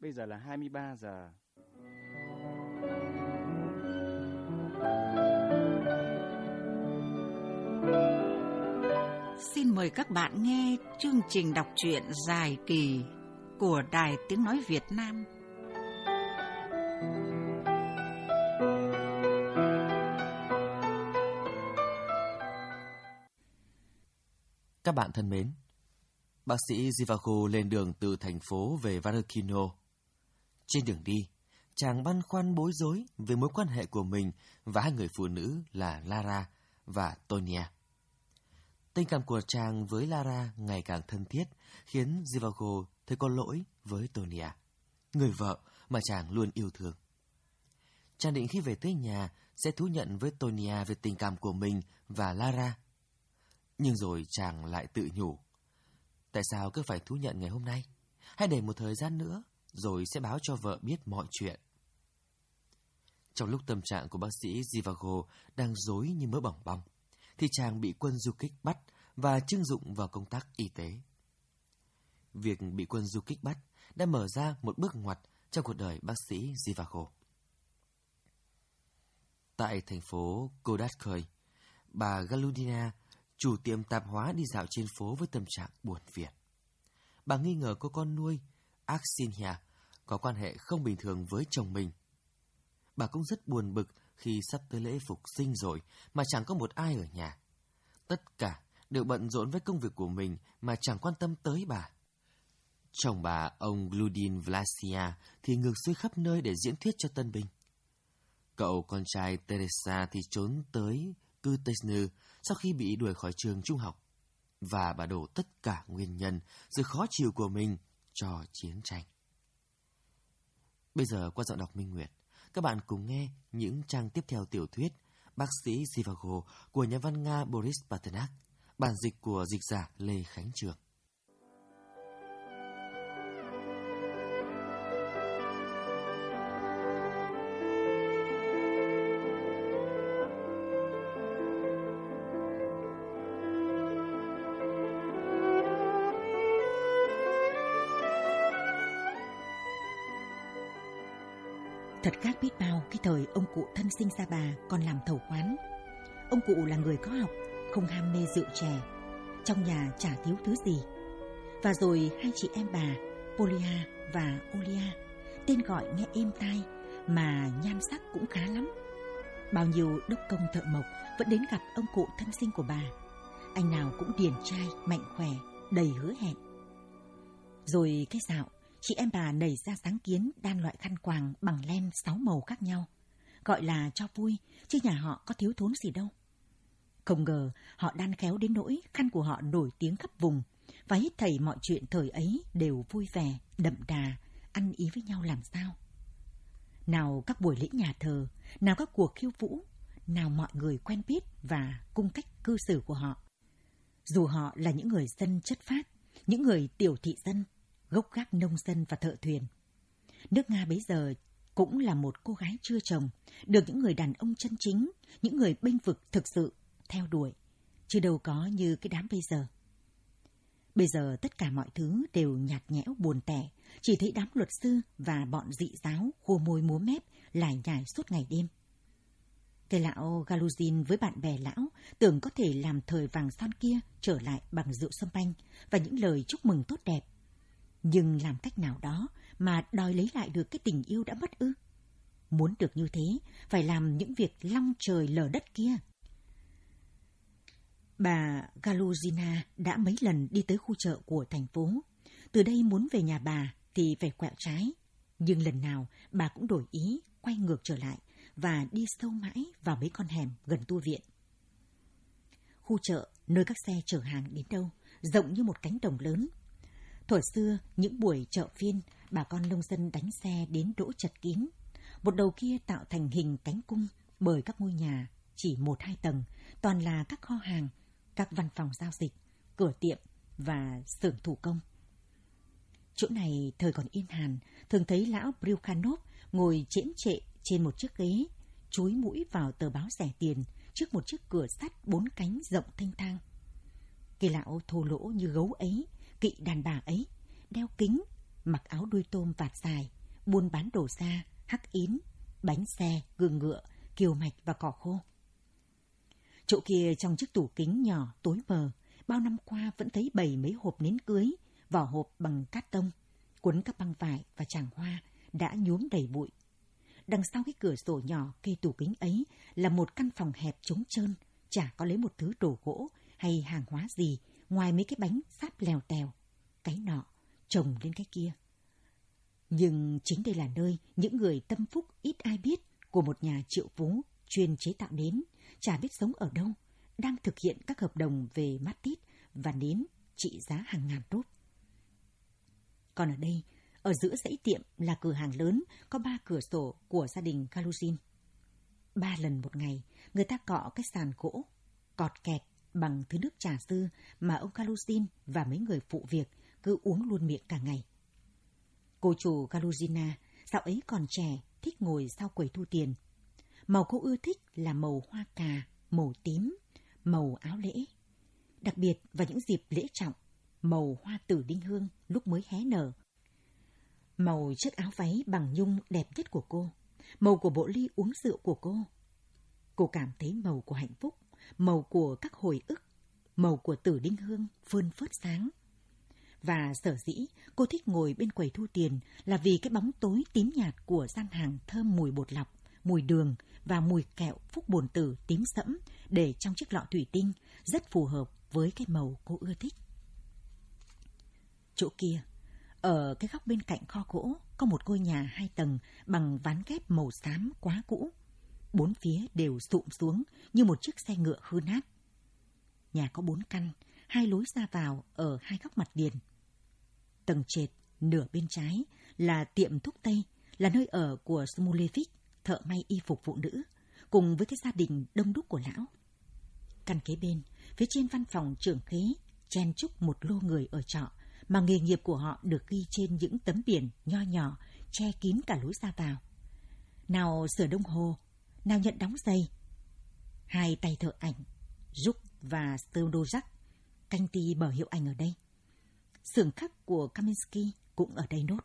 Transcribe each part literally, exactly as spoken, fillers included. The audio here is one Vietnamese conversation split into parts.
Bây giờ là hai mươi ba giờ. Xin mời các bạn nghe chương trình đọc truyện dài kỳ của Đài Tiếng Nói Việt Nam. Các bạn thân mến, bác sĩ Zhivago lên đường từ thành phố về Varekino. Trên đường đi, chàng băn khoăn bối rối về mối quan hệ của mình và hai người phụ nữ là Lara và Tonia. Tình cảm của chàng với Lara ngày càng thân thiết, khiến Zhivago thấy có lỗi với Tonia, người vợ mà chàng luôn yêu thương. Chàng định khi về tới nhà sẽ thú nhận với Tonia về tình cảm của mình và Lara. Nhưng rồi chàng lại tự nhủ, tại sao cứ phải thú nhận ngày hôm nay? Hãy để một thời gian nữa, rồi sẽ báo cho vợ biết mọi chuyện. Trong lúc tâm trạng của bác sĩ Zhivago đang rối như mớ bỏng bong, thì chàng bị quân du kích bắt và trưng dụng vào công tác y tế. Việc bị quân du kích bắt đã mở ra một bước ngoặt trong cuộc đời bác sĩ Zhivago. Tại thành phố Kodakhoy, bà Galudina, chủ tiệm tạp hóa, đi dạo trên phố với tâm trạng buồn phiền. Bà nghi ngờ cô con nuôi, Aksinya, có quan hệ không bình thường với chồng mình. Bà cũng rất buồn bực khi sắp tới lễ phục sinh rồi mà chẳng có một ai ở nhà. Tất cả đều bận rộn với công việc của mình mà chẳng quan tâm tới bà. Chồng bà, ông Gludin Vlasia, thì ngược xuôi khắp nơi để diễn thuyết cho tân binh. Cậu con trai Teresa thì trốn tới Kutesnu sau khi bị đuổi khỏi trường trung học, và bà đổ tất cả nguyên nhân sự khó chịu của mình cho chiến tranh. Bây giờ qua giọng đọc Minh Nguyệt, các bạn cùng nghe những trang tiếp theo tiểu thuyết Bác sĩ Zhivago của nhà văn Nga Boris Pasternak, bản dịch của dịch giả Lê Khánh Trường. Thật khác biết bao cái thời ông cụ thân sinh ra bà còn làm thầu quán. Ông cụ là người có học, không ham mê rượu chè, trong nhà chả thiếu thứ gì. Và rồi hai chị em bà, Polia và Olia, tên gọi nghe êm tai mà nhan sắc cũng khá lắm. Bao nhiêu đốc công thợ mộc vẫn đến gặp ông cụ thân sinh của bà. Anh nào cũng điển trai, mạnh khỏe, đầy hứa hẹn. Rồi cái dạo, chị em bà nảy ra sáng kiến đan loại khăn quàng bằng len sáu màu khác nhau. Gọi là cho vui, chứ nhà họ có thiếu thốn gì đâu. Không ngờ họ đan khéo đến nỗi khăn của họ nổi tiếng khắp vùng, và hết thảy mọi chuyện thời ấy đều vui vẻ, đậm đà, ăn ý với nhau làm sao. Nào các buổi lễ nhà thờ, nào các cuộc khiêu vũ, nào mọi người quen biết và cung cách cư xử của họ. Dù họ là những người dân chất phác, những người tiểu thị dân, gốc gác nông dân và thợ thuyền. Nước Nga bấy giờ cũng là một cô gái chưa chồng, được những người đàn ông chân chính, những người bênh vực thực sự theo đuổi, chứ đâu có như cái đám bây giờ. Bây giờ tất cả mọi thứ đều nhạt nhẽo buồn tẻ, chỉ thấy đám luật sư và bọn dị giáo khô môi múa mép lải nhải suốt ngày đêm. Cái lão Galuzin với bạn bè lão tưởng có thể làm thời vàng son kia trở lại bằng rượu sâm panh và những lời chúc mừng tốt đẹp. Nhưng làm cách nào đó mà đòi lấy lại được cái tình yêu đã mất ư? Muốn được như thế, phải làm những việc long trời lở đất kia. Bà Galuzina đã mấy lần đi tới khu chợ của thành phố. Từ đây muốn về nhà bà thì phải quẹo trái. Nhưng lần nào bà cũng đổi ý, quay ngược trở lại và đi sâu mãi vào mấy con hẻm gần tu viện. Khu chợ, nơi các xe chở hàng đến đâu, rộng như một cánh đồng lớn. Thuở xưa, những buổi chợ phiên, bà con nông dân đánh xe đến đỗ chật kín. Một đầu kia tạo thành hình cánh cung bởi các ngôi nhà chỉ một hai tầng, toàn là các kho hàng, các văn phòng giao dịch, cửa tiệm và xưởng thủ công. Chỗ này thời còn yên hàn, thường thấy lão Bryukhanov ngồi chễm chệ trên một chiếc ghế, chúi mũi vào tờ báo rẻ tiền trước một chiếc cửa sắt bốn cánh rộng thênh thang. Cái lão thô lỗ như gấu ấy, kỵ đàn bà ấy, đeo kính, mặc áo đuôi tôm vạt dài, buôn bán đồ xa, hắc ín, bánh xe, gừng ngựa, kiều mạch và cỏ khô. Chỗ kia trong chiếc tủ kính nhỏ tối mờ, bao năm qua vẫn thấy bày mấy hộp nến cưới, vỏ hộp bằng cát tông, cuốn các băng vải và tràng hoa đã nhuốm đầy bụi. Đằng sau cái cửa sổ nhỏ kê tủ kính ấy là một căn phòng hẹp trống trơn, chả có lấy một thứ đồ gỗ hay hàng hóa gì ngoài mấy cái bánh sáp lèo tèo, cái nọ chồng lên cái kia. Nhưng chính đây là nơi những người tâm phúc ít ai biết của một nhà triệu phú chuyên chế tạo nến, chả biết sống ở đâu, đang thực hiện các hợp đồng về mát tít và nến trị giá hàng ngàn rúp. Còn ở đây, ở giữa dãy tiệm là cửa hàng lớn có ba cửa sổ của gia đình Galuzin. Ba lần một ngày, người ta cọ cái sàn gỗ, cọt kẹt bằng thứ nước trà sư mà ông Galuzin và mấy người phụ việc cứ uống luôn miệng cả ngày. Cô chủ Galuzina, dạo ấy còn trẻ, thích ngồi sau quầy thu tiền. Màu cô ưa thích là màu hoa cà, màu tím, màu áo lễ. Đặc biệt vào những dịp lễ trọng, màu hoa tử đinh hương lúc mới hé nở. Màu chiếc áo váy bằng nhung đẹp nhất của cô, màu của bộ ly uống rượu của cô. Cô cảm thấy màu của hạnh phúc, màu của các hồi ức, màu của tử đinh hương phơn phớt sáng. Và sở dĩ cô thích ngồi bên quầy thu tiền là vì cái bóng tối tím nhạt của gian hàng thơm mùi bột lọc, mùi đường và mùi kẹo phúc bồn tử tím sẫm để trong chiếc lọ thủy tinh rất phù hợp với cái màu cô ưa thích. Chỗ kia, ở cái góc bên cạnh kho gỗ có một ngôi nhà hai tầng bằng ván ghép màu xám quá cũ. Bốn phía đều sụm xuống như một chiếc xe ngựa hư nát. Nhà có bốn căn, hai lối ra vào ở hai góc mặt tiền. Tầng trệt, nửa bên trái là tiệm thuốc tây, là nơi ở của Smulevich, thợ may y phục phụ nữ, cùng với cái gia đình đông đúc của lão. Căn kế bên, phía trên văn phòng trưởng khế, chen chúc một lô người ở trọ, mà nghề nghiệp của họ được ghi trên những tấm biển nho nhỏ, che kín cả lối ra vào. Nào sửa đồng hồ, nào nhận đóng giày. Hai tay thợ ảnh, Zuk và Stodojak, canh ty bờ hiệu ảnh ở đây. Xưởng khắc của Kaminsky cũng ở đây nốt.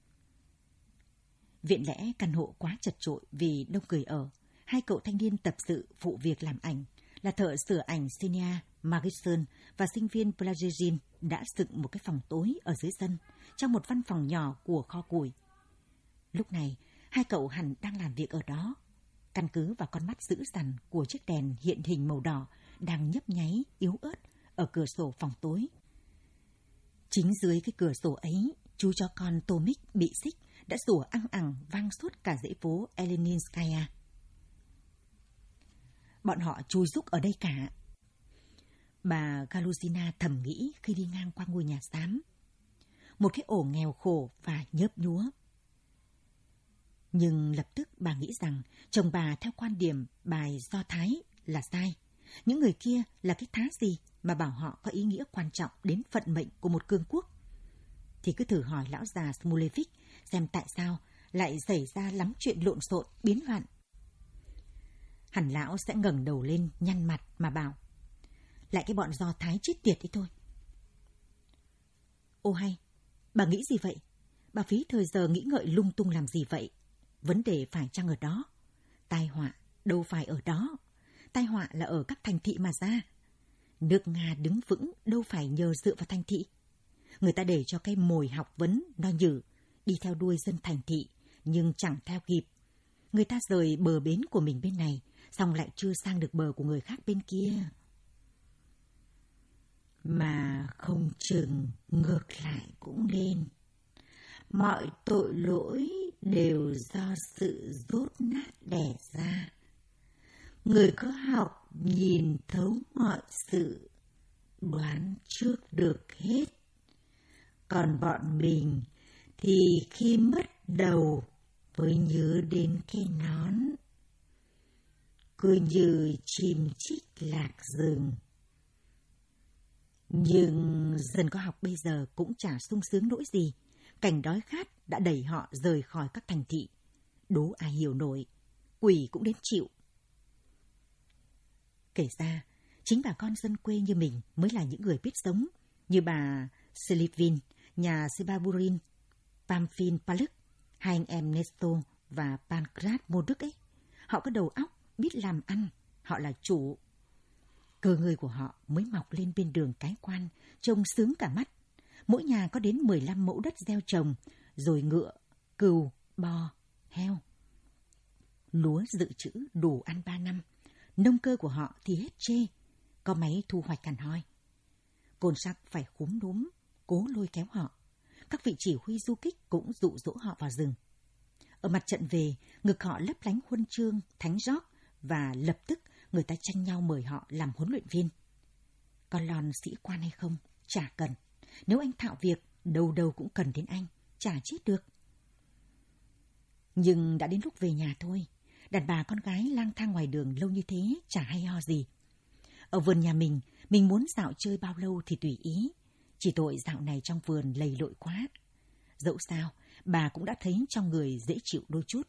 Viện lẽ căn hộ quá chật chội vì đông người ở. Hai cậu thanh niên tập sự phụ việc làm ảnh là thợ sửa ảnh Senia Magison và sinh viên Plagegin đã dựng một cái phòng tối ở dưới sân, trong một văn phòng nhỏ của kho củi. Lúc này, hai cậu hẳn đang làm việc ở đó. Căn cứ vào con mắt dữ dằn của chiếc đèn hiện hình màu đỏ đang nhấp nháy yếu ớt ở cửa sổ phòng tối. Chính dưới cái cửa sổ ấy, chú chó con Tomik bị xích đã sủa ăng ẳng vang suốt cả dãy phố Eleninskaya. Bọn họ chui rúc ở đây cả. Bà Galuzina thầm nghĩ khi đi ngang qua ngôi nhà xám. Một cái ổ nghèo khổ và nhớp nhúa. Nhưng lập tức bà nghĩ rằng chồng bà theo quan điểm bài Do Thái là sai. Những người kia là cái thá gì mà bảo họ có ý nghĩa quan trọng đến vận mệnh của một cương quốc. Thì cứ thử hỏi lão già Smulevich xem tại sao lại xảy ra lắm chuyện lộn xộn, biến loạn. Hẳn lão sẽ ngẩng đầu lên nhăn mặt mà bảo: lại cái bọn Do Thái chết tiệt ấy thôi. Ô hay, bà nghĩ gì vậy? Bà phí thời giờ nghĩ ngợi lung tung làm gì vậy? Vấn đề phải chăng ở đó? Tai họa đâu phải ở đó. Tai họa là ở các thành thị mà ra. Nước Nga đứng vững đâu phải nhờ dựa vào thành thị. Người ta để cho cái mồi học vấn no nhử đi theo đuôi dân thành thị, nhưng chẳng theo kịp. Người ta rời bờ bến của mình bên này, xong lại chưa sang được bờ của người khác bên kia. Mà không chừng ngược lại cũng nên. Mọi tội lỗi đều do sự dốt nát đẻ ra. Người có học nhìn thấu mọi sự, đoán trước được hết. Còn bọn mình thì khi mất đầu mới nhớ đến cái nón. Cứ như chim chích lạc rừng. Nhưng dân có học bây giờ cũng chả sung sướng nỗi gì. Cảnh đói khát đã đẩy họ rời khỏi các thành thị. Đố ai hiểu nổi, quỷ cũng đến chịu. Kể ra, chính bà con dân quê như mình mới là những người biết sống, như bà Selivin, nhà Sibaburin, Pamfin Paluk, Hai anh em Nesto và Pancrat mô Đức ấy, họ có đầu óc, biết làm ăn, họ là chủ. Cơ ngơi của họ mới mọc lên bên đường cái quan, trông sướng cả mắt. Mỗi nhà có đến mười lăm mẫu đất gieo trồng, rồi ngựa, cừu, bò, heo. Lúa dự trữ đủ ăn ba năm, nông cơ của họ thì hết chê, có máy thu hoạch hẳn hoi. Côn Sắc phải khúm núm, cố lôi kéo họ. Các vị chỉ huy du kích cũng dụ dỗ họ vào rừng. Ở mặt trận về, ngực họ lấp lánh huân chương, thánh giót, và lập tức người ta tranh nhau mời họ làm huấn luyện viên. Còn lòn sĩ quan hay không, chả cần. Nếu anh thạo việc, đâu đâu cũng cần đến anh, chả chết được. Nhưng đã đến lúc về nhà thôi. Đàn bà con gái lang thang ngoài đường lâu như thế chả hay ho gì. Ở vườn nhà mình, mình muốn dạo chơi bao lâu thì tùy ý. Chỉ tội dạo này trong vườn lầy lội quá. Dẫu sao, bà cũng đã thấy trong người dễ chịu đôi chút.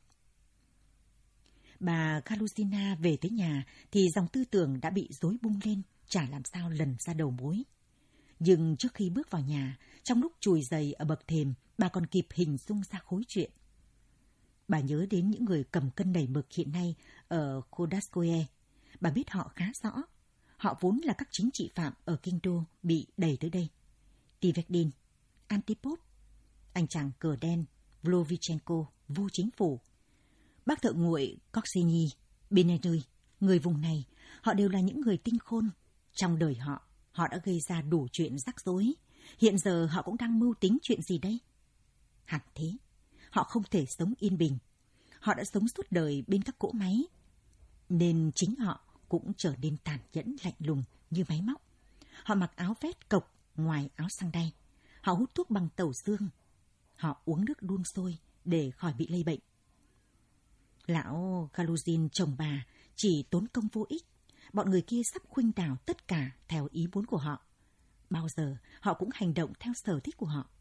Bà Galusina về tới nhà thì dòng tư tưởng đã bị rối bung lên, chả làm sao lần ra đầu mối. Nhưng trước khi bước vào nhà, trong lúc chùi giày ở bậc thềm, bà còn kịp hình dung ra khối chuyện. Bà nhớ đến những người cầm cân nảy mực hiện nay ở Khodaskoye. Bà biết họ khá rõ. Họ vốn là các chính trị phạm ở kinh đô bị đẩy tới đây. Tivekdin, Antipov, anh chàng cờ đen Vlovichenko, vô chính phủ, bác thợ nguội Koksiny, Benenui, người vùng này, họ đều là những người tinh khôn. Trong đời họ, họ đã gây ra đủ chuyện rắc rối. Hiện giờ họ cũng đang mưu tính chuyện gì đây? Hẳn thế, họ không thể sống yên bình. Họ đã sống suốt đời bên các cỗ máy, nên chính họ cũng trở nên tàn nhẫn lạnh lùng như máy móc. Họ mặc áo vest cộc ngoài áo xăng đay. Họ hút thuốc bằng tẩu xương. Họ uống nước đun sôi để khỏi bị lây bệnh. Lão Galuzin chồng bà chỉ tốn công vô ích. Bọn người kia sắp khuynh đảo tất cả theo ý muốn của họ. Bao giờ họ cũng hành động theo sở thích của họ.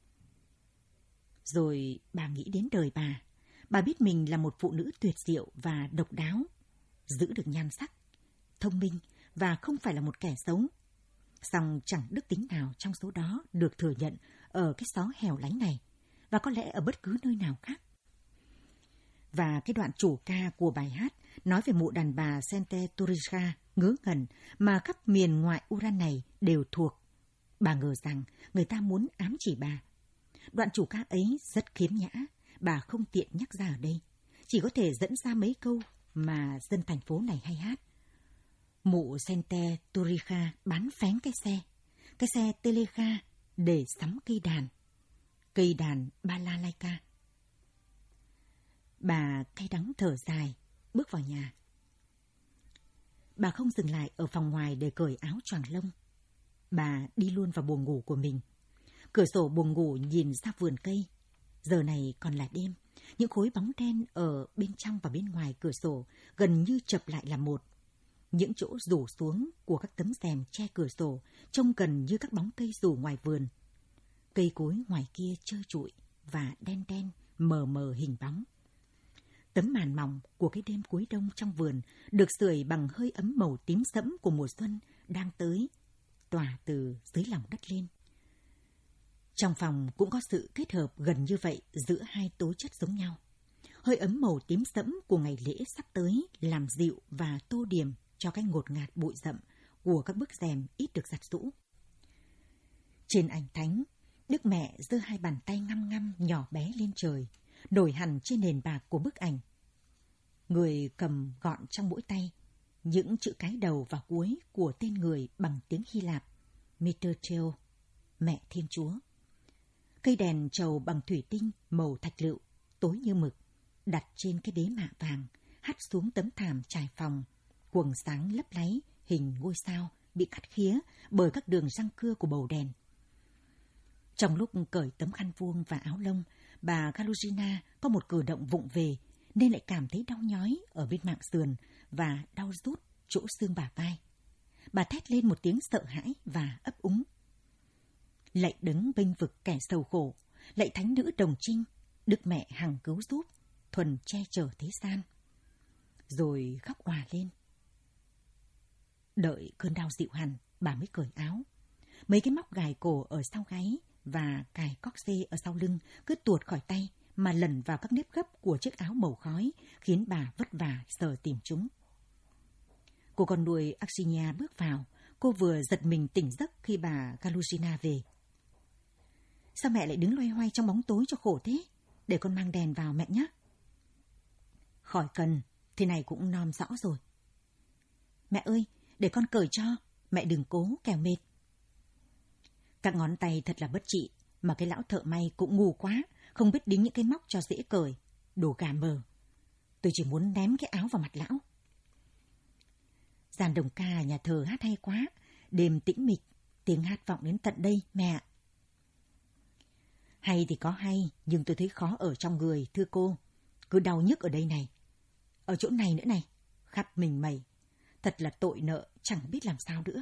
Rồi bà nghĩ đến đời bà. Bà biết mình là một phụ nữ tuyệt diệu và độc đáo, giữ được nhan sắc, thông minh và không phải là một kẻ xấu. Song chẳng đức tính nào trong số đó được thừa nhận ở cái xó hẻo lánh này, và có lẽ ở bất cứ nơi nào khác. Và cái đoạn chủ ca của bài hát nói về mụ đàn bà Sente Turija ngớ ngẩn mà khắp miền ngoại Uran này đều thuộc. Bà ngờ rằng người ta muốn ám chỉ bà. Đoạn chủ ca ấy rất khiếm nhã, bà không tiện nhắc ra ở đây. Chỉ có thể dẫn ra mấy câu mà dân thành phố này hay hát. Mụ Sente Turija bán phén cái xe, cái xe Telega để sắm cây đàn, cây đàn balalaika. Bà cay đắng thở dài, bước vào nhà. Bà không dừng lại ở phòng ngoài để cởi áo choàng lông. Bà đi luôn vào buồng ngủ của mình. Cửa sổ buồng ngủ nhìn ra vườn cây. Giờ này còn là đêm. Những khối bóng đen ở bên trong và bên ngoài cửa sổ gần như chập lại làm một. Những chỗ rủ xuống của các tấm rèm che cửa sổ trông gần như các bóng cây rủ ngoài vườn. Cây cối ngoài kia trơ trụi và đen đen, mờ mờ hình bóng. Tấm màn mỏng của cái đêm cuối đông trong vườn được sưởi bằng hơi ấm màu tím sẫm của mùa xuân đang tới, tỏa từ dưới lòng đất lên. Trong phòng cũng có sự kết hợp gần như vậy giữa hai tố chất giống nhau. Hơi ấm màu tím sẫm của ngày lễ sắp tới làm dịu và tô điểm cho cái ngột ngạt bụi rậm của các bức rèm ít được giặt giũ. Trên ảnh thánh, Đức Mẹ giơ hai bàn tay ngăm ngăm nhỏ bé lên trời, nổi hẳn trên nền bạc của bức ảnh. Người cầm gọn trong mỗi tay những chữ cái đầu và cuối của tên người bằng tiếng Hy Lạp, Meterteo, Mẹ Thiên Chúa. Cây đèn trầu bằng thủy tinh màu thạch lựu, tối như mực, đặt trên cái đế mạ vàng, hắt xuống tấm thảm trải phòng, quầng sáng lấp láy hình ngôi sao bị cắt khía bởi các đường răng cưa của bầu đèn. Trong lúc cởi tấm khăn vuông và áo lông, bà Galuzina có một cử động vụng về nên lại cảm thấy đau nhói ở bên mạng sườn và đau rút chỗ xương bả vai. Bà thét lên một tiếng sợ hãi và ấp úng. Lạy đấng bênh vực kẻ sầu khổ, lạy thánh nữ đồng trinh, Đức Mẹ hằng cứu giúp, thuần che chở thế gian. Rồi khóc òa lên. Đợi cơn đau dịu hẳn, bà mới cởi áo. Mấy cái móc gài cổ ở sau gáy và cài cóc dê ở sau lưng cứ tuột khỏi tay mà lẩn vào các nếp gấp của chiếc áo màu khói, khiến bà vất vả sờ tìm chúng. Cô con nuôi Axinia bước vào, cô vừa giật mình tỉnh giấc khi bà Galusina về. Sao mẹ lại đứng loay hoay trong bóng tối cho khổ thế? Để con mang đèn vào mẹ nhé. Khỏi cần, thế này cũng nom rõ rồi. Mẹ ơi, để con cởi cho, mẹ đừng cố kẻo mệt. Các ngón tay thật là bất trị, mà cái lão thợ may cũng ngu quá, không biết đính những cái móc cho dễ cởi. Đồ gà mờ. Tôi chỉ muốn ném cái áo vào mặt lão. Dàn đồng ca ở nhà thờ hát hay quá, đêm tĩnh mịch, tiếng hát vọng đến tận đây, mẹ. Hay thì có hay, nhưng tôi thấy khó ở trong người, thưa cô. Cứ đau nhức ở đây này. Ở chỗ này nữa này, khắp mình mẩy. Thật là tội nợ, chẳng biết làm sao nữa.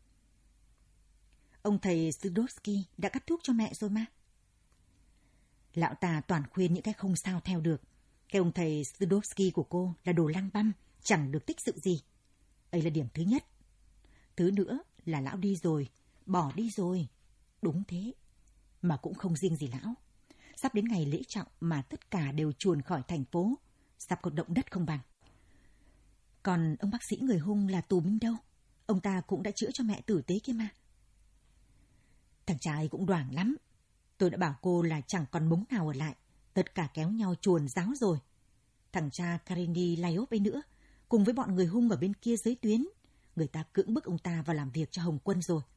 Ông thầy Studovsky đã cắt thuốc cho mẹ rồi mà. Lão ta toàn khuyên những cái không sao theo được. Cái ông thầy Studovsky của cô là đồ lăng băm, chẳng được tích sự gì. Ấy là điểm thứ nhất. Thứ nữa là lão đi rồi, bỏ đi rồi. Đúng thế, mà cũng không riêng gì lão. Sắp đến ngày lễ trọng mà tất cả đều chuồn khỏi thành phố. Sắp có động đất không bằng. Còn ông bác sĩ người Hung là tù binh đâu? Ông ta cũng đã chữa cho mẹ tử tế kia mà. Thằng trai cũng đoảng lắm. Tôi đã bảo cô là chẳng còn mống nào ở lại. Tất cả kéo nhau chuồn giáo rồi. Thằng cha Karini Laiop ấy nữa, cùng với bọn người Hung ở bên kia dưới tuyến. Người ta cưỡng bức ông ta vào làm việc cho Hồng Quân rồi.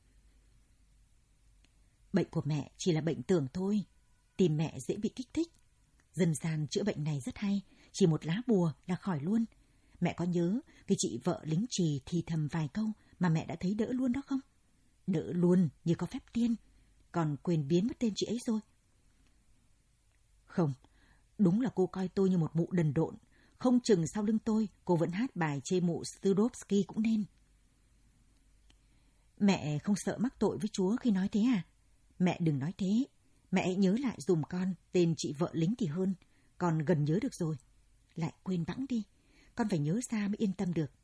Bệnh của mẹ chỉ là bệnh tưởng thôi. Tim mẹ dễ bị kích thích. Dân gian chữa bệnh này rất hay. Chỉ một lá bùa là khỏi luôn. Mẹ có nhớ cái chị vợ lính Trì thì thầm vài câu mà mẹ đã thấy đỡ luôn đó không? Đỡ luôn như có phép tiên. Còn quên biến mất tên chị ấy rồi. Không, đúng là cô coi tôi như một mụ đần độn. Không chừng sau lưng tôi cô vẫn hát bài chê mụ Studovsky cũng nên. Mẹ không sợ mắc tội với Chúa khi nói thế à? Mẹ đừng nói thế. Mẹ hãy nhớ lại dùm con tên chị vợ lính thì hơn. Con gần nhớ được rồi. Lại quên bẵng đi. Con phải nhớ ra mới yên tâm được.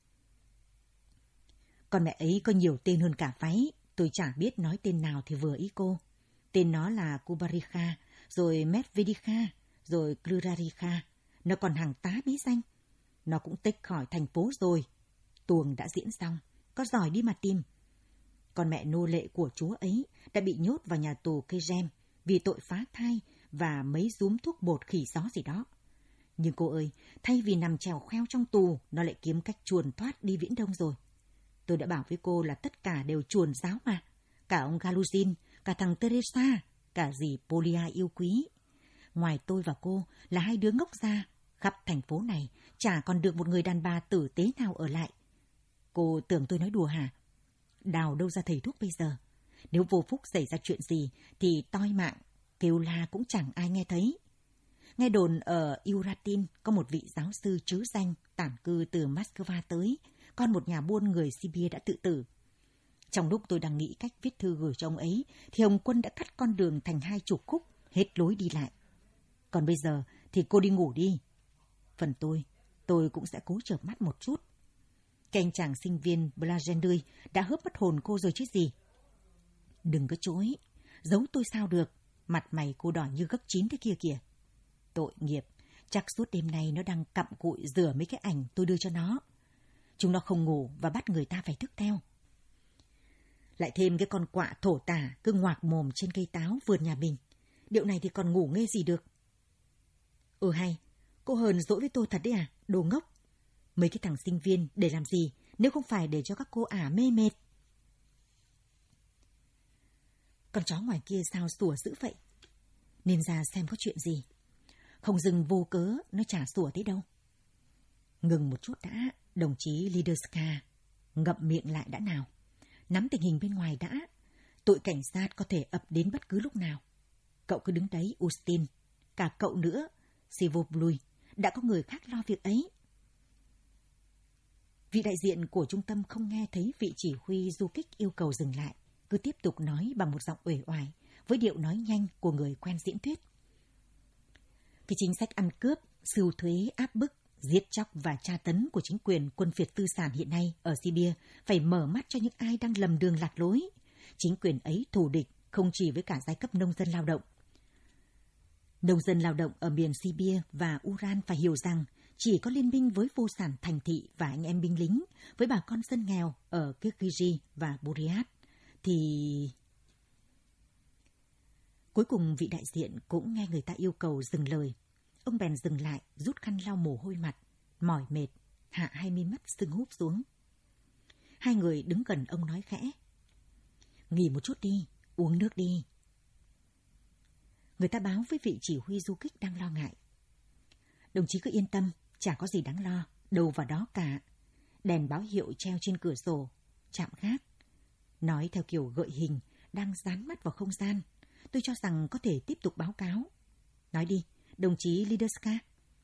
Con mẹ ấy có nhiều tên hơn cả váy. Tôi chả biết nói tên nào thì vừa ý cô. Tên nó là Kubarikha, rồi Medvedikha, rồi Klurarikha. Nó còn hàng tá bí danh. Nó cũng tách khỏi thành phố rồi. Tuồng đã diễn xong. Có giỏi đi mà tìm. Con mẹ nô lệ của chúa ấy đã bị nhốt vào nhà tù Kejem vì tội phá thai và mấy rúm thuốc bột khỉ gió gì đó. Nhưng cô ơi, thay vì nằm trèo khoeo trong tù, nó lại kiếm cách chuồn thoát đi Viễn Đông rồi. Tôi đã bảo với cô là tất cả đều chuồn giáo mà. Cả ông Galuzin, cả thằng Teresa, cả dì Polia yêu quý. Ngoài tôi và cô là hai đứa ngốc ra, khắp thành phố này chả còn được một người đàn bà tử tế nào ở lại. Cô tưởng tôi nói đùa hả? Đào đâu ra thầy thuốc bây giờ? Nếu vô phúc xảy ra chuyện gì thì toi mạng, kêu la cũng chẳng ai nghe thấy. Nghe đồn ở Uratin có một vị giáo sư trứ danh tản cư từ Moscow tới, con một nhà buôn người Sibia đã tự tử. Trong lúc tôi đang nghĩ cách viết thư gửi cho ông ấy, thì Hồng Quân đã cắt con đường thành hai chục khúc, hết lối đi lại. Còn bây giờ thì cô đi ngủ đi. Phần tôi, tôi cũng sẽ cố chợp mắt một chút. Cái anh chàng sinh viên Blagendui đã hớp mất hồn cô rồi chứ gì. Đừng có chối, giấu tôi sao được, mặt mày cô đỏ như gấc chín thế kia kìa. Tội nghiệp, chắc suốt đêm nay nó đang cặm cụi rửa mấy cái ảnh tôi đưa cho nó. Chúng nó không ngủ và bắt người ta phải thức theo. Lại thêm cái con quạ thổ tả cứ ngoạc mồm trên cây táo vườn nhà mình. Điệu này thì còn ngủ nghe gì được. Ừ hay, cô hờn dỗi với tôi thật đấy à, đồ ngốc. Mấy cái thằng sinh viên để làm gì nếu không phải để cho các cô ả mê mệt. Con chó ngoài kia sao sủa dữ vậy? Nên ra xem có chuyện gì. Không dừng vô cớ nó chả sủa thế đâu. Ngừng một chút đã, đồng chí Liderska. Ngậm miệng lại đã nào. Nắm tình hình bên ngoài đã. Tụi cảnh sát có thể ập đến bất cứ lúc nào. Cậu cứ đứng đấy, Ustin. Cả cậu nữa, Sivoblui. Đã có người khác lo việc ấy. Vị đại diện của trung tâm không nghe thấy vị chỉ huy du kích yêu cầu dừng lại. Cứ tiếp tục nói bằng một giọng uể oải, với điệu nói nhanh của người quen diễn thuyết. Cái chính sách ăn cướp, sưu thuế, áp bức, giết chóc và tra tấn của chính quyền quân phiệt tư sản hiện nay ở Sibia phải mở mắt cho những ai đang lầm đường lạc lối. Chính quyền ấy thù địch không chỉ với cả giai cấp nông dân lao động. Nông dân lao động ở miền Sibia và Uran phải hiểu rằng chỉ có liên minh với vô sản thành thị và anh em binh lính, với bà con dân nghèo ở Kirgizhi và Buryat, thì... Cuối cùng vị đại diện cũng nghe người ta yêu cầu dừng lời. Ông bèn dừng lại, rút khăn lau mồ hôi mặt, mỏi mệt, hạ hai mi mắt sưng húp xuống. Hai người đứng gần ông nói khẽ: "Nghỉ một chút đi, uống nước đi." Người ta báo với vị chỉ huy du kích đang lo ngại: "Đồng chí cứ yên tâm, chả có gì đáng lo, đâu vào đó cả. Đèn báo hiệu treo trên cửa sổ, trạm gác." Nói theo kiểu gợi hình, đang dán mắt vào không gian. Tôi cho rằng có thể tiếp tục báo cáo. Nói đi, đồng chí Liderska.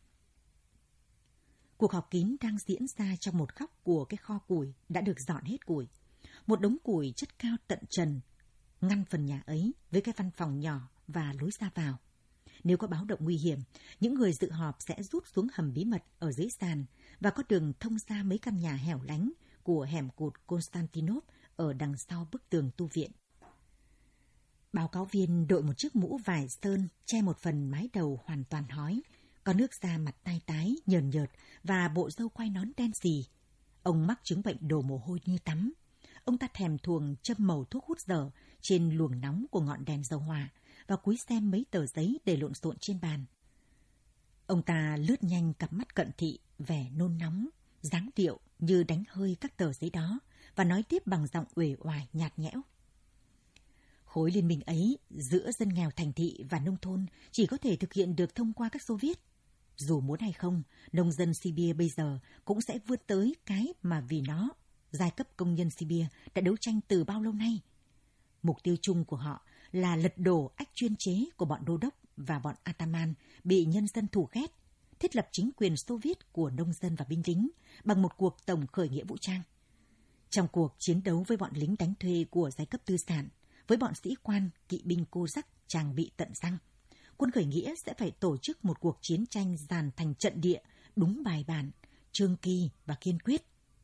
Cuộc họp kín đang diễn ra trong một góc của cái kho củi đã được dọn hết củi. Một đống củi chất cao tận trần ngăn phần nhà ấy với cái văn phòng nhỏ và lối ra vào. Nếu có báo động nguy hiểm, những người dự họp sẽ rút xuống hầm bí mật ở dưới sàn và có đường thông ra mấy căn nhà hẻo lánh của hẻm cụt Konstantinov ở đằng sau bức tường tu viện. Báo cáo viên đội một chiếc mũ vải sơn che một phần mái đầu hoàn toàn hói, có nước da mặt tai tái, nhờn nhợt và bộ râu quai nón đen xì. Ông mắc chứng bệnh đổ mồ hôi như tắm. Ông ta thèm thuồng châm màu thuốc hút dở trên luồng nóng của ngọn đèn dầu hỏa và cúi xem mấy tờ giấy để lộn xộn trên bàn. Ông ta lướt nhanh cặp mắt cận thị, vẻ nôn nóng, dáng điệu như đánh hơi các tờ giấy đó và nói tiếp bằng giọng uể oải nhạt nhẽo. Khối liên minh ấy giữa dân nghèo thành thị và nông thôn chỉ có thể thực hiện được thông qua các Xô Viết. Dù muốn hay không, nông dân Sibia bây giờ cũng sẽ vươn tới cái mà vì nó, giai cấp công nhân Sibia đã đấu tranh từ bao lâu nay. Mục tiêu chung của họ là lật đổ ách chuyên chế của bọn đô đốc và bọn Ataman bị nhân dân thù ghét, thiết lập chính quyền Xô Viết của nông dân và binh lính bằng một cuộc tổng khởi nghĩa vũ trang. Trong cuộc chiến đấu với bọn lính đánh thuê của giai cấp tư sản, với bọn sĩ quan, kỵ binh cô rắc trang bị tận răng, quân khởi nghĩa sẽ phải tổ chức một cuộc chiến tranh dàn thành trận địa, đúng bài bản, chương kỳ và kiên quyết.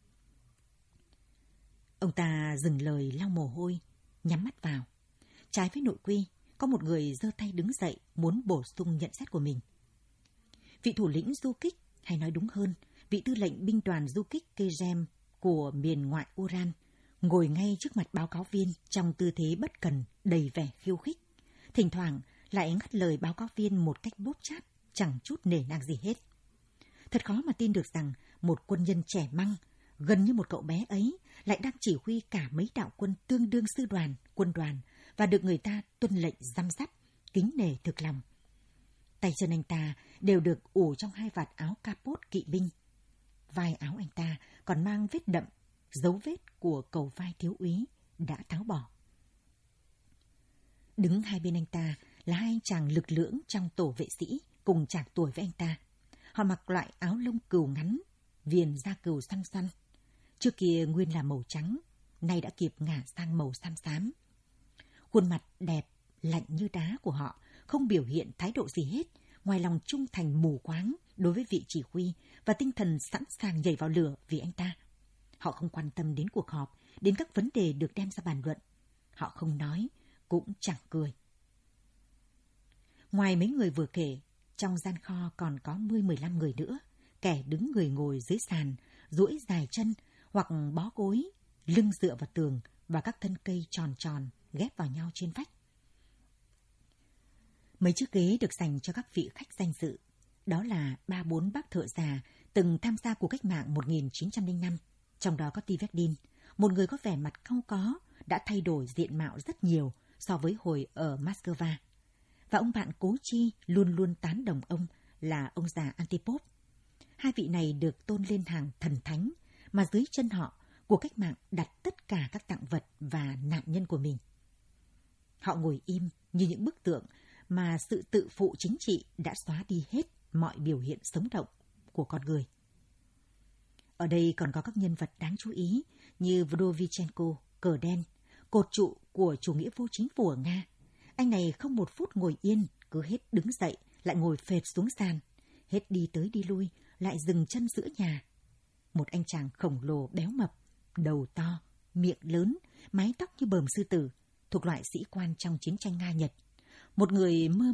Ông ta dừng lời lau mồ hôi, nhắm mắt vào. Trái với nội quy, có một người giơ tay đứng dậy muốn bổ sung nhận xét của mình. Vị thủ lĩnh du kích, hay nói đúng hơn, vị tư lệnh binh đoàn du kích Kezem của miền ngoại Uran, ngồi ngay trước mặt báo cáo viên trong tư thế bất cần, đầy vẻ khiêu khích. Thỉnh thoảng lại ngắt lời báo cáo viên một cách bốp chát, chẳng chút nể nang gì hết. Thật khó mà tin được rằng một quân nhân trẻ măng, gần như một cậu bé ấy, lại đang chỉ huy cả mấy đạo quân tương đương sư đoàn, quân đoàn và được người ta tuân lệnh răm rắp, kính nể thực lòng. Tay chân anh ta đều được ủ trong hai vạt áo capot kỵ binh. Vai áo anh ta còn mang vết đậm, dấu vết của cầu vai thiếu úy đã tháo bỏ. Đứng hai bên anh ta là hai anh chàng lực lưỡng trong tổ vệ sĩ cùng chạc tuổi với anh ta. Họ mặc loại áo lông cừu ngắn, viền da cừu xoăn xoăn. Trước kia nguyên là màu trắng, nay đã kịp ngả sang màu xám xám. Khuôn mặt đẹp, lạnh như đá của họ không biểu hiện thái độ gì hết, ngoài lòng trung thành mù quáng đối với vị chỉ huy và tinh thần sẵn sàng nhảy vào lửa vì anh ta. Họ không quan tâm đến cuộc họp, đến các vấn đề được đem ra bàn luận. Họ không nói, cũng chẳng cười. Ngoài mấy người vừa kể, trong gian kho còn có mười mười lăm người nữa, kẻ đứng người ngồi dưới sàn, duỗi dài chân hoặc bó gối, lưng dựa vào tường và các thân cây tròn tròn ghép vào nhau trên vách. Mấy chiếc ghế được dành cho các vị khách danh dự. Đó là ba bốn bác thợ già từng tham gia cuộc cách mạng một nghìn chín trăm lẻ năm, trong đó có Tivedin, một người có vẻ mặt cau có, đã thay đổi diện mạo rất nhiều so với hồi ở Moscow. Và ông bạn cố chi luôn luôn tán đồng ông là ông già Antipov. Hai vị này được tôn lên hàng thần thánh, mà dưới chân họ, cuộc cách mạng đặt tất cả các tặng vật và nạn nhân của mình. Họ ngồi im như những bức tượng mà sự tự phụ chính trị đã xóa đi hết mọi biểu hiện sống động của con người. Ở đây còn có các nhân vật đáng chú ý như Vdovichenko, cờ đen, cột trụ của chủ nghĩa vô chính phủ ở Nga. Anh này không một phút ngồi yên, cứ hết đứng dậy, lại ngồi phệt xuống sàn, hết đi tới đi lui, lại dừng chân giữa nhà. Một anh chàng khổng lồ béo mập, đầu to, miệng lớn, mái tóc như bờm sư tử, thuộc loại sĩ quan trong chiến tranh Nga-Nhật. Một người mơ mộng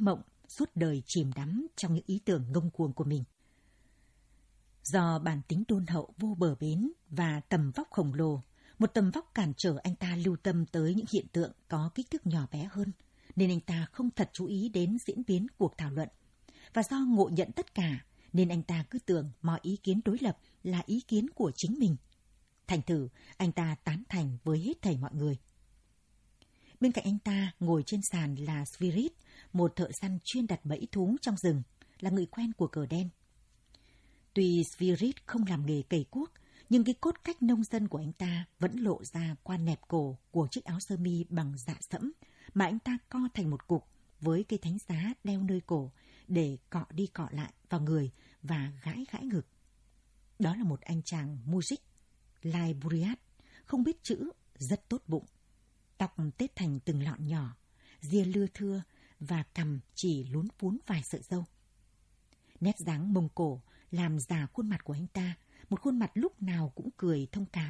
suốt đời chìm đắm trong những ý tưởng ngông cuồng của mình. Do bản tính đôn hậu vô bờ bến và tầm vóc khổng lồ, một tầm vóc cản trở anh ta lưu tâm tới những hiện tượng có kích thước nhỏ bé hơn, nên anh ta không thật chú ý đến diễn biến cuộc thảo luận. Và do ngộ nhận tất cả, nên anh ta cứ tưởng mọi ý kiến đối lập là ý kiến của chính mình. Thành thử, anh ta tán thành với hết thảy mọi người. Bên cạnh anh ta ngồi trên sàn là Svirit, một thợ săn chuyên đặt bẫy thú trong rừng, là người quen của cờ đen. Tuy Svirit không làm nghề cày cuốc, nhưng cái cốt cách nông dân của anh ta vẫn lộ ra qua nẹp cổ của chiếc áo sơ mi bằng dạ sẫm mà anh ta co thành một cục với cây thánh giá đeo nơi cổ để cọ đi cọ lại vào người và gãi gãi ngực. Đó là một anh chàng music, lai Buriat, không biết chữ, rất tốt bụng. Tóc tết thành từng lọn nhỏ, ria lưa thưa và cằm chỉ lún phún vài sợi râu. Nét dáng Mông Cổ làm già khuôn mặt của anh ta, một khuôn mặt lúc nào cũng cười thông cảm.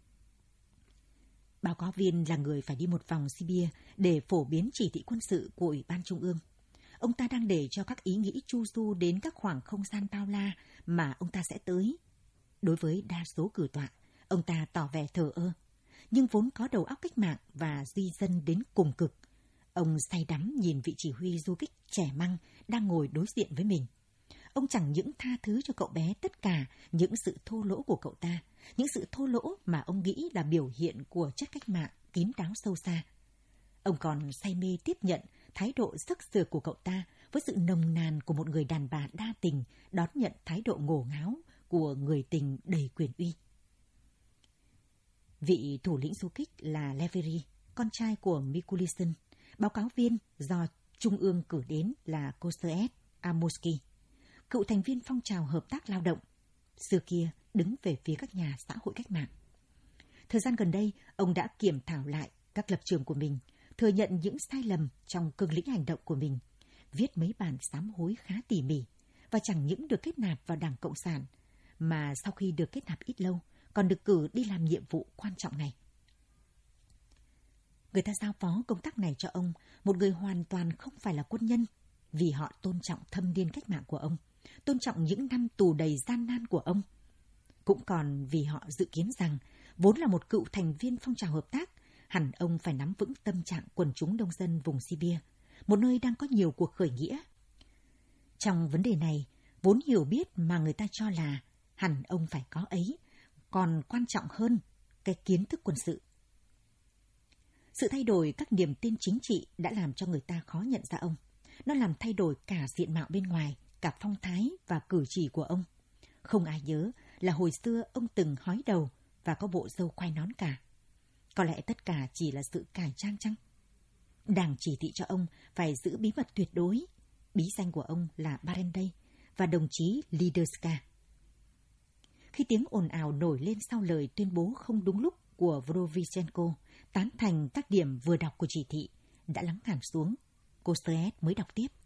Báo cáo viên là người phải đi một vòng Sibia để phổ biến chỉ thị quân sự của Ủy ban Trung ương. Ông ta đang để cho các ý nghĩ chu du đến các khoảng không gian bao la mà ông ta sẽ tới. Đối với đa số cử tọa, ông ta tỏ vẻ thờ ơ. Nhưng vốn có đầu óc cách mạng và di dân đến cùng cực, ông say đắm nhìn vị chỉ huy du kích trẻ măng đang ngồi đối diện với mình. Ông chẳng những tha thứ cho cậu bé tất cả những sự thô lỗ của cậu ta, những sự thô lỗ mà ông nghĩ là biểu hiện của chất cách mạng kín đáo sâu xa. Ông còn say mê tiếp nhận thái độ sắc sừa của cậu ta với sự nồng nàn của một người đàn bà đa tình đón nhận thái độ ngổ ngáo của người tình đầy quyền uy. Vị thủ lĩnh du kích là Leveri, con trai của Mikulisin. Báo cáo viên do Trung ương cử đến là Koseet Amoski, cựu thành viên phong trào hợp tác lao động, xưa kia đứng về phía các nhà xã hội cách mạng. Thời gian gần đây, ông đã kiểm thảo lại các lập trường của mình, thừa nhận những sai lầm trong cương lĩnh hành động của mình, viết mấy bản sám hối khá tỉ mỉ và chẳng những được kết nạp vào Đảng Cộng sản, mà sau khi được kết nạp ít lâu, còn được cử đi làm nhiệm vụ quan trọng này. Người ta giao phó công tác này cho ông, một người hoàn toàn không phải là quân nhân, vì họ tôn trọng thâm niên cách mạng của ông, tôn trọng những năm tù đầy gian nan của ông. Cũng còn vì họ dự kiến rằng, vốn là một cựu thành viên phong trào hợp tác, hẳn ông phải nắm vững tâm trạng quần chúng nông dân vùng Sibia, một nơi đang có nhiều cuộc khởi nghĩa. Trong vấn đề này, vốn hiểu biết mà người ta cho là hẳn ông phải có ấy, còn quan trọng hơn cái kiến thức quân sự. Sự thay đổi các niềm tin chính trị đã làm cho người ta khó nhận ra ông. Nó làm thay đổi cả diện mạo bên ngoài, cả phong thái và cử chỉ của ông. Không ai nhớ là hồi xưa ông từng hói đầu và có bộ râu quai nón cả. Có lẽ tất cả chỉ là sự cải trang chăng? Đảng chỉ thị cho ông phải giữ bí mật tuyệt đối. Bí danh của ông là Barendey và đồng chí Liderska. Khi tiếng ồn ào nổi lên sau lời tuyên bố không đúng lúc của Vorovisenko, tán thành các điểm vừa đọc của chỉ thị, đã lắng hẳn xuống, Koseet mới đọc tiếp.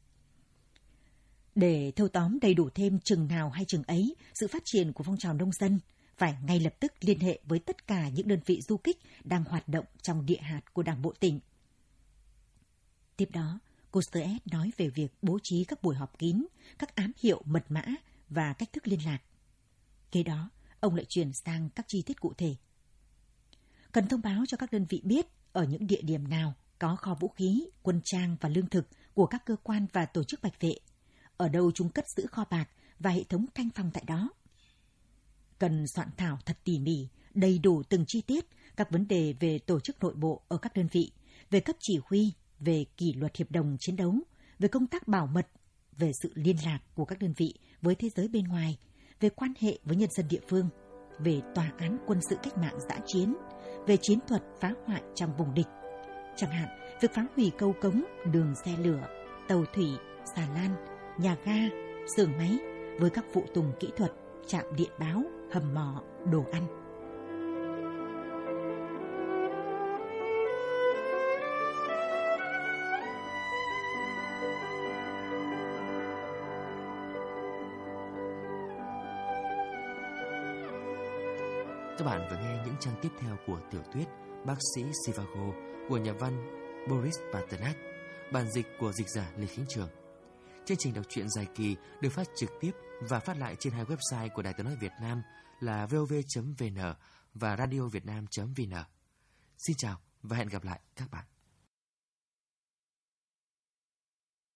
Để thâu tóm đầy đủ thêm chừng nào hay chừng ấy sự phát triển của phong trào nông dân, phải ngay lập tức liên hệ với tất cả những đơn vị du kích đang hoạt động trong địa hạt của Đảng bộ tỉnh. Tiếp đó, Koseet nói về việc bố trí các buổi họp kín, các ám hiệu mật mã và cách thức liên lạc. Kế đó, ông lại chuyển sang các chi tiết cụ thể. Cần thông báo cho các đơn vị biết ở những địa điểm nào có kho vũ khí, quân trang và lương thực của các cơ quan và tổ chức bạch vệ, ở đâu chúng cất giữ kho bạc và hệ thống canh phòng tại đó. Cần soạn thảo thật tỉ mỉ, đầy đủ từng chi tiết các vấn đề về tổ chức nội bộ ở các đơn vị, về cấp chỉ huy, về kỷ luật hiệp đồng chiến đấu, về công tác bảo mật, về sự liên lạc của các đơn vị với thế giới bên ngoài, về quan hệ với nhân dân địa phương, về tòa án quân sự cách mạng dã chiến, về chiến thuật phá hoại trong vùng địch. Chẳng hạn, việc phá hủy cầu cống, đường xe lửa, tàu thủy, xà lan, nhà ga, xưởng máy với các phụ tùng kỹ thuật, trạm điện báo, hầm mỏ, đồ ăn. Các bạn vừa nghe những trang tiếp theo của tiểu thuyết Bác sĩ Zhivago của nhà văn Boris Pasternak, bản dịch của dịch giả Lê Khánh Trường. Chương trình đọc truyện dài kỳ được phát trực tiếp và phát lại trên hai website của Đài Tiếng nói Việt Nam là vov chấm vn và radiovietnam chấm vn. Xin chào và hẹn gặp lại các bạn.